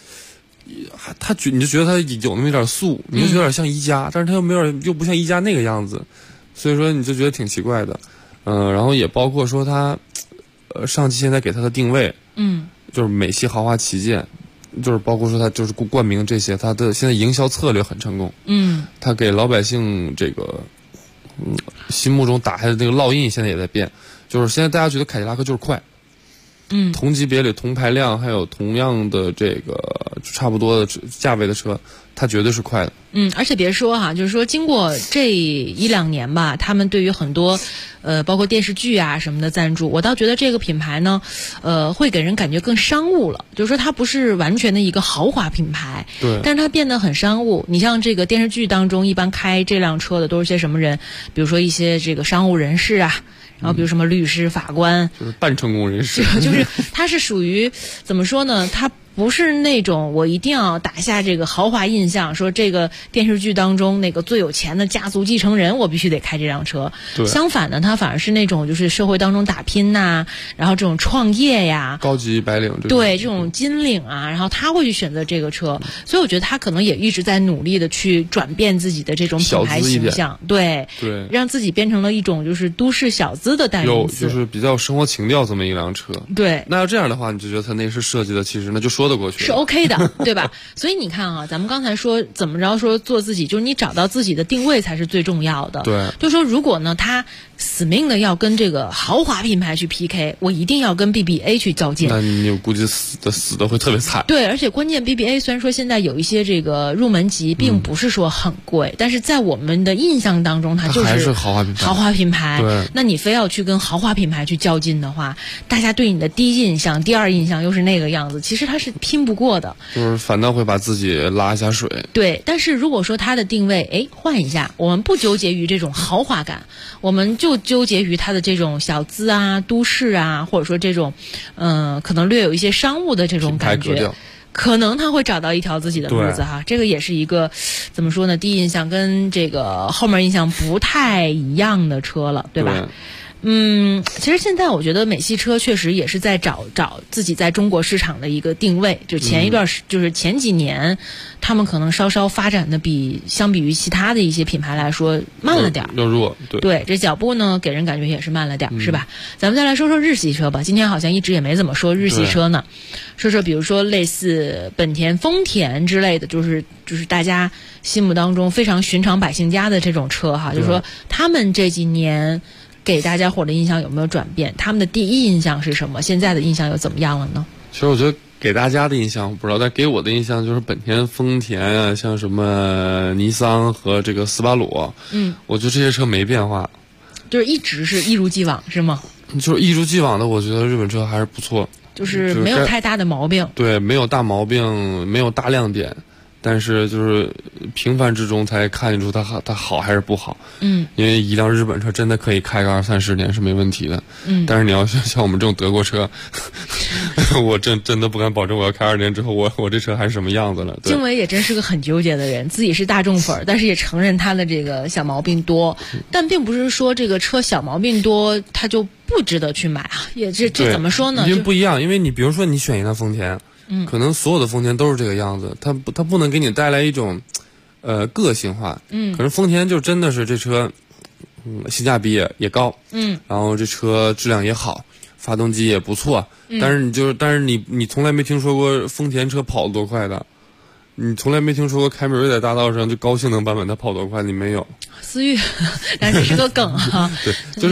你就觉得它有那么一点素，你就觉得有点像一加，但是它又不像一加那个样子，所以说你就觉得挺奇怪的。然后也包括说它，上汽现在给它的定位，就是美系豪华旗舰，就是包括说它就是冠名这些，它的现在营销策略很成功。它给老百姓这个，心目中打下的这个烙印现在也在变，就是现在大家觉得凯迪拉克就是快。同级别里同排量还有同样的这个差不多的价位的车，它绝对是快的。 而且别说哈，就是说经过这1-2年吧，他们对于很多包括电视剧啊什么的赞助，我倒觉得这个品牌呢，会给人感觉更商务了。就是说它不是完全的一个豪华品牌， 对， 但是它变得很商务。你像这个电视剧当中，一般开这辆车的都是些什么人？比如说一些这个商务人士啊。然后比如什么律师、法官， 就是半成功人士， 就是他是属于怎么说呢？他不是那种我一定要打下这个豪华印象，说这个电视剧当中那个最有钱的家族继承人，我必须得开这辆车。相反呢，他反而是那种就是社会当中打拼呐，然后这种创业呀， 高级白领， 对这种金领啊，然后他会去选择这个车。所以我觉得他可能也一直在努力的去转变自己的这种品牌形象，对，让自己变成了一种就是都市小资的代名词， 就是比较生活情调这么一辆车。 对， 那要这样的话，你就觉得他那是设计的，其实那就说得过去了， 是 OK 的，对吧？所以你看啊，咱们刚才说怎么着说做自己，就是你找到自己的定位才是最重要的。 对， 就说如果呢，他死命的要跟这个豪华品牌去 PK， 我一定要跟 BBA 去较劲， 那你估计死的会特别惨。 对，而且关键 BBA 虽然说现在有一些这个入门级，并不是说很贵，但是在我们的印象当中，它就是还是豪华品牌。 豪华品牌， 对， 那你非要去跟豪华品牌去较劲的话，大家对你的第一印象、第二印象又是那个样子，其实它是拼不过的， 就是反倒会把自己拉一下水。 对，但是如果说它的定位，换一下，我们不纠结于这种豪华感，我们就纠结于它的这种小资啊、都市啊，或者说这种，可能略有一些商务的这种感觉。可能他会找到一条自己的路子哈，这个也是一个怎么说呢？第一印象跟这个后面印象不太一样的车了，对吧？其实现在我觉得美系车确实也是在找自己在中国市场的一个定位。就就是前几年，他们可能稍稍发展的相比于其他的一些品牌来说慢了点， 要弱。 对，这脚步呢给人感觉也是慢了点，是吧？咱们再来说说日系车吧。今天好像一直也没怎么说日系车呢，说比如说类似本田、丰田之类的，就是大家心目当中非常寻常百姓家的这种车哈，就是说他们这几年给大家伙的印象有没有转变？他们的第一印象是什么？现在的印象又怎么样了呢？ 其实我觉得给大家的印象不知道，但给我的印象就是本田、丰田啊，像什么尼桑和这个斯巴鲁，我觉得这些车没变化， 就是一直是一如既往，是吗？ 就是一如既往的，我觉得日本车还是不错， 就是没有太大的毛病。 对，没有大毛病，没有大亮点。但是就是平凡之中才看得出它好还是不好。因为一辆日本车真的可以开个20-30年是没问题的。但是你要像我们这种德国车，我真的不敢保证我要开2年之后我这车还是什么样子了。 经纬也真是个很纠结的人，自己是大众粉，但是也承认他的这个小毛病多，但并不是说这个车小毛病多他就不值得去买啊。也这怎么说呢？ 因为不一样，因为你比如说你选一辆丰田。可能所有的丰田都是这个样子，它不能给你带来一种，个性化。可是丰田就真的是这车，性价比也高。然后这车质量也好，发动机也不错。但是你从来没听说过丰田车跑多快的，你从来没听说过凯美瑞在大道上就高性能版本它跑多快，你没有。 思域，但是个梗哈。 对，就是，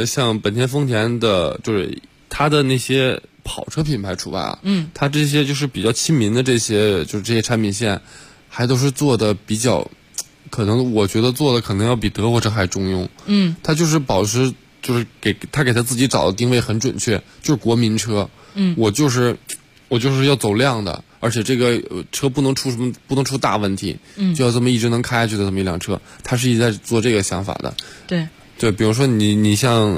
像本田、丰田的，就是它的那些。跑车品牌除外啊，它这些就是比较亲民的这些，就是这些产品线，还都是做的比较，可能我觉得做的可能要比德国车还中庸。它就是保持，就是给他自己找的定位很准确，就是国民车。我就是要走量的，而且这个车不能出大问题，就要这么一直能开下去的这么一辆车，他是一直在做这个想法的。 对。 对，比如说你像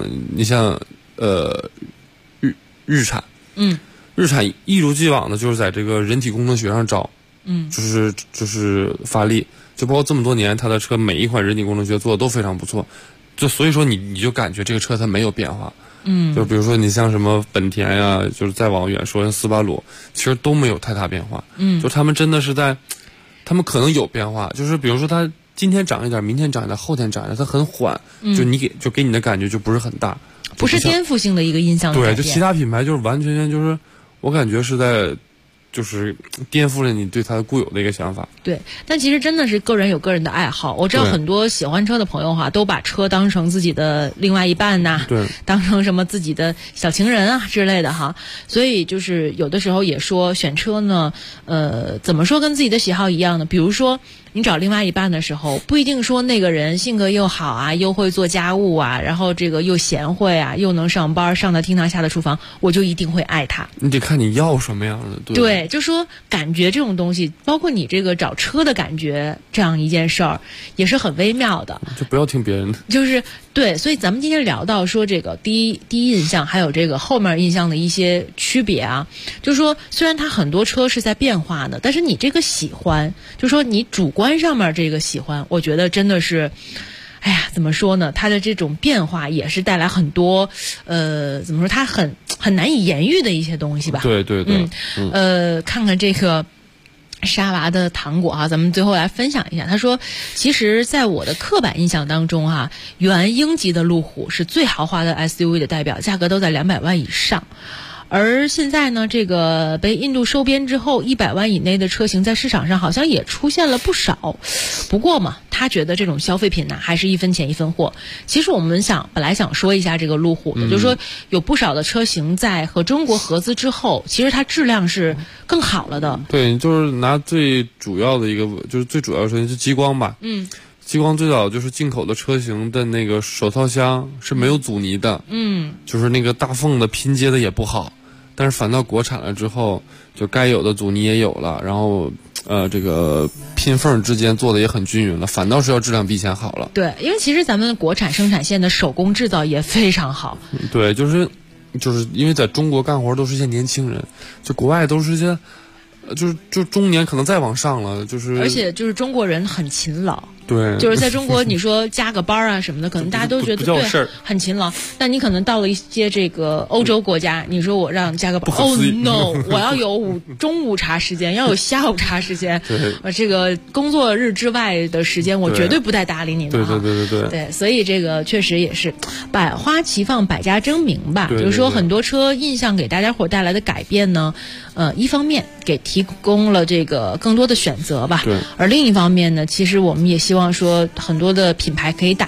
日产，日产一如既往的就是在这个人体工程学上招，就是发力，就包括这么多年，它的车每一款人体工程学做的都非常不错，就所以说你就感觉这个车它没有变化。就比如说你像什么本田呀，就是再往远说像斯巴鲁，其实都没有太大变化。就他们真的是他们可能有变化，就是比如说它今天涨一点，明天涨一点，后天涨一点，它很缓，就给你的感觉就不是很大， 不是颠覆性的一个印象的改变。 对，就其他品牌就是完全就是我感觉是在。就是颠覆了你对它的固有的一个想法。 对，但其实真的是个人有个人的爱好。我知道很多喜欢车的朋友哈，都把车当成自己的另外一半呐， 对， 当成什么自己的小情人啊之类的哈。所以就是有的时候也说选车呢，怎么说跟自己的喜好一样呢？比如说你找另外一半的时候，不一定说那个人性格又好啊，又会做家务啊，然后这个又贤惠啊，又能上班，上得厅堂下得厨房，我就一定会爱他。 你得看你要什么样的。 对，就说感觉这种东西，包括你这个找车的感觉，这样一件事儿也是很微妙的。 就不要听别人的。 就是对，所以咱们今天聊到说这个第一印象，还有这个后面印象的一些区别啊，就是说虽然它很多车是在变化的，但是你这个喜欢，就是说你主观上面这个喜欢，我觉得真的是。哎呀，怎么说呢？它的这种变化也是带来很多，怎么说？它很难以言喻的一些东西吧。 对对对。 看看这个沙娃的糖果啊，咱们最后来分享一下。他说，其实在我的刻板印象当中哈，元英级的路虎是最豪华的 SUV 的代表，价格都在200万以上。而现在呢，这个被印度收编之后，100万以内的车型在市场上好像也出现了不少。不过嘛，他觉得这种消费品呢，还是一分钱一分货。其实我们本来想说一下这个路虎的，就是说有不少的车型在和中国合资之后，其实它质量是更好了的。 对，就是拿最主要的一个，就是最主要的车型是极光吧。极光最早就是进口的车型的那个手套箱是没有阻尼的，就是那个大缝的拼接的也不好，但是反倒国产了之后，就该有的阻尼也有了，然后这个拼缝之间做的也很均匀了，反倒是要质量比以前好了。 对，因为其实咱们国产生产线的手工制造也非常好。 对，就是因为在中国干活都是一些年轻人，就国外都是一些，就中年可能再往上了，就是而且就是中国人很勤劳。 对， 就是在中国，你说加个班啊什么的，可能大家都觉得对很勤劳。但你可能到了一些这个欧洲国家，你说我让加个班，Oh no， 我要有中午茶时间，要有下午茶时间，这个工作日之外的时间，我绝对不带搭理你的。对，所以这个确实也是百花齐放，百家争鸣吧。就是说很多车印象给大家伙带来的改变呢，一方面给提供了这个更多的选择吧，而另一方面呢，其实我们也希望说很多的品牌可以打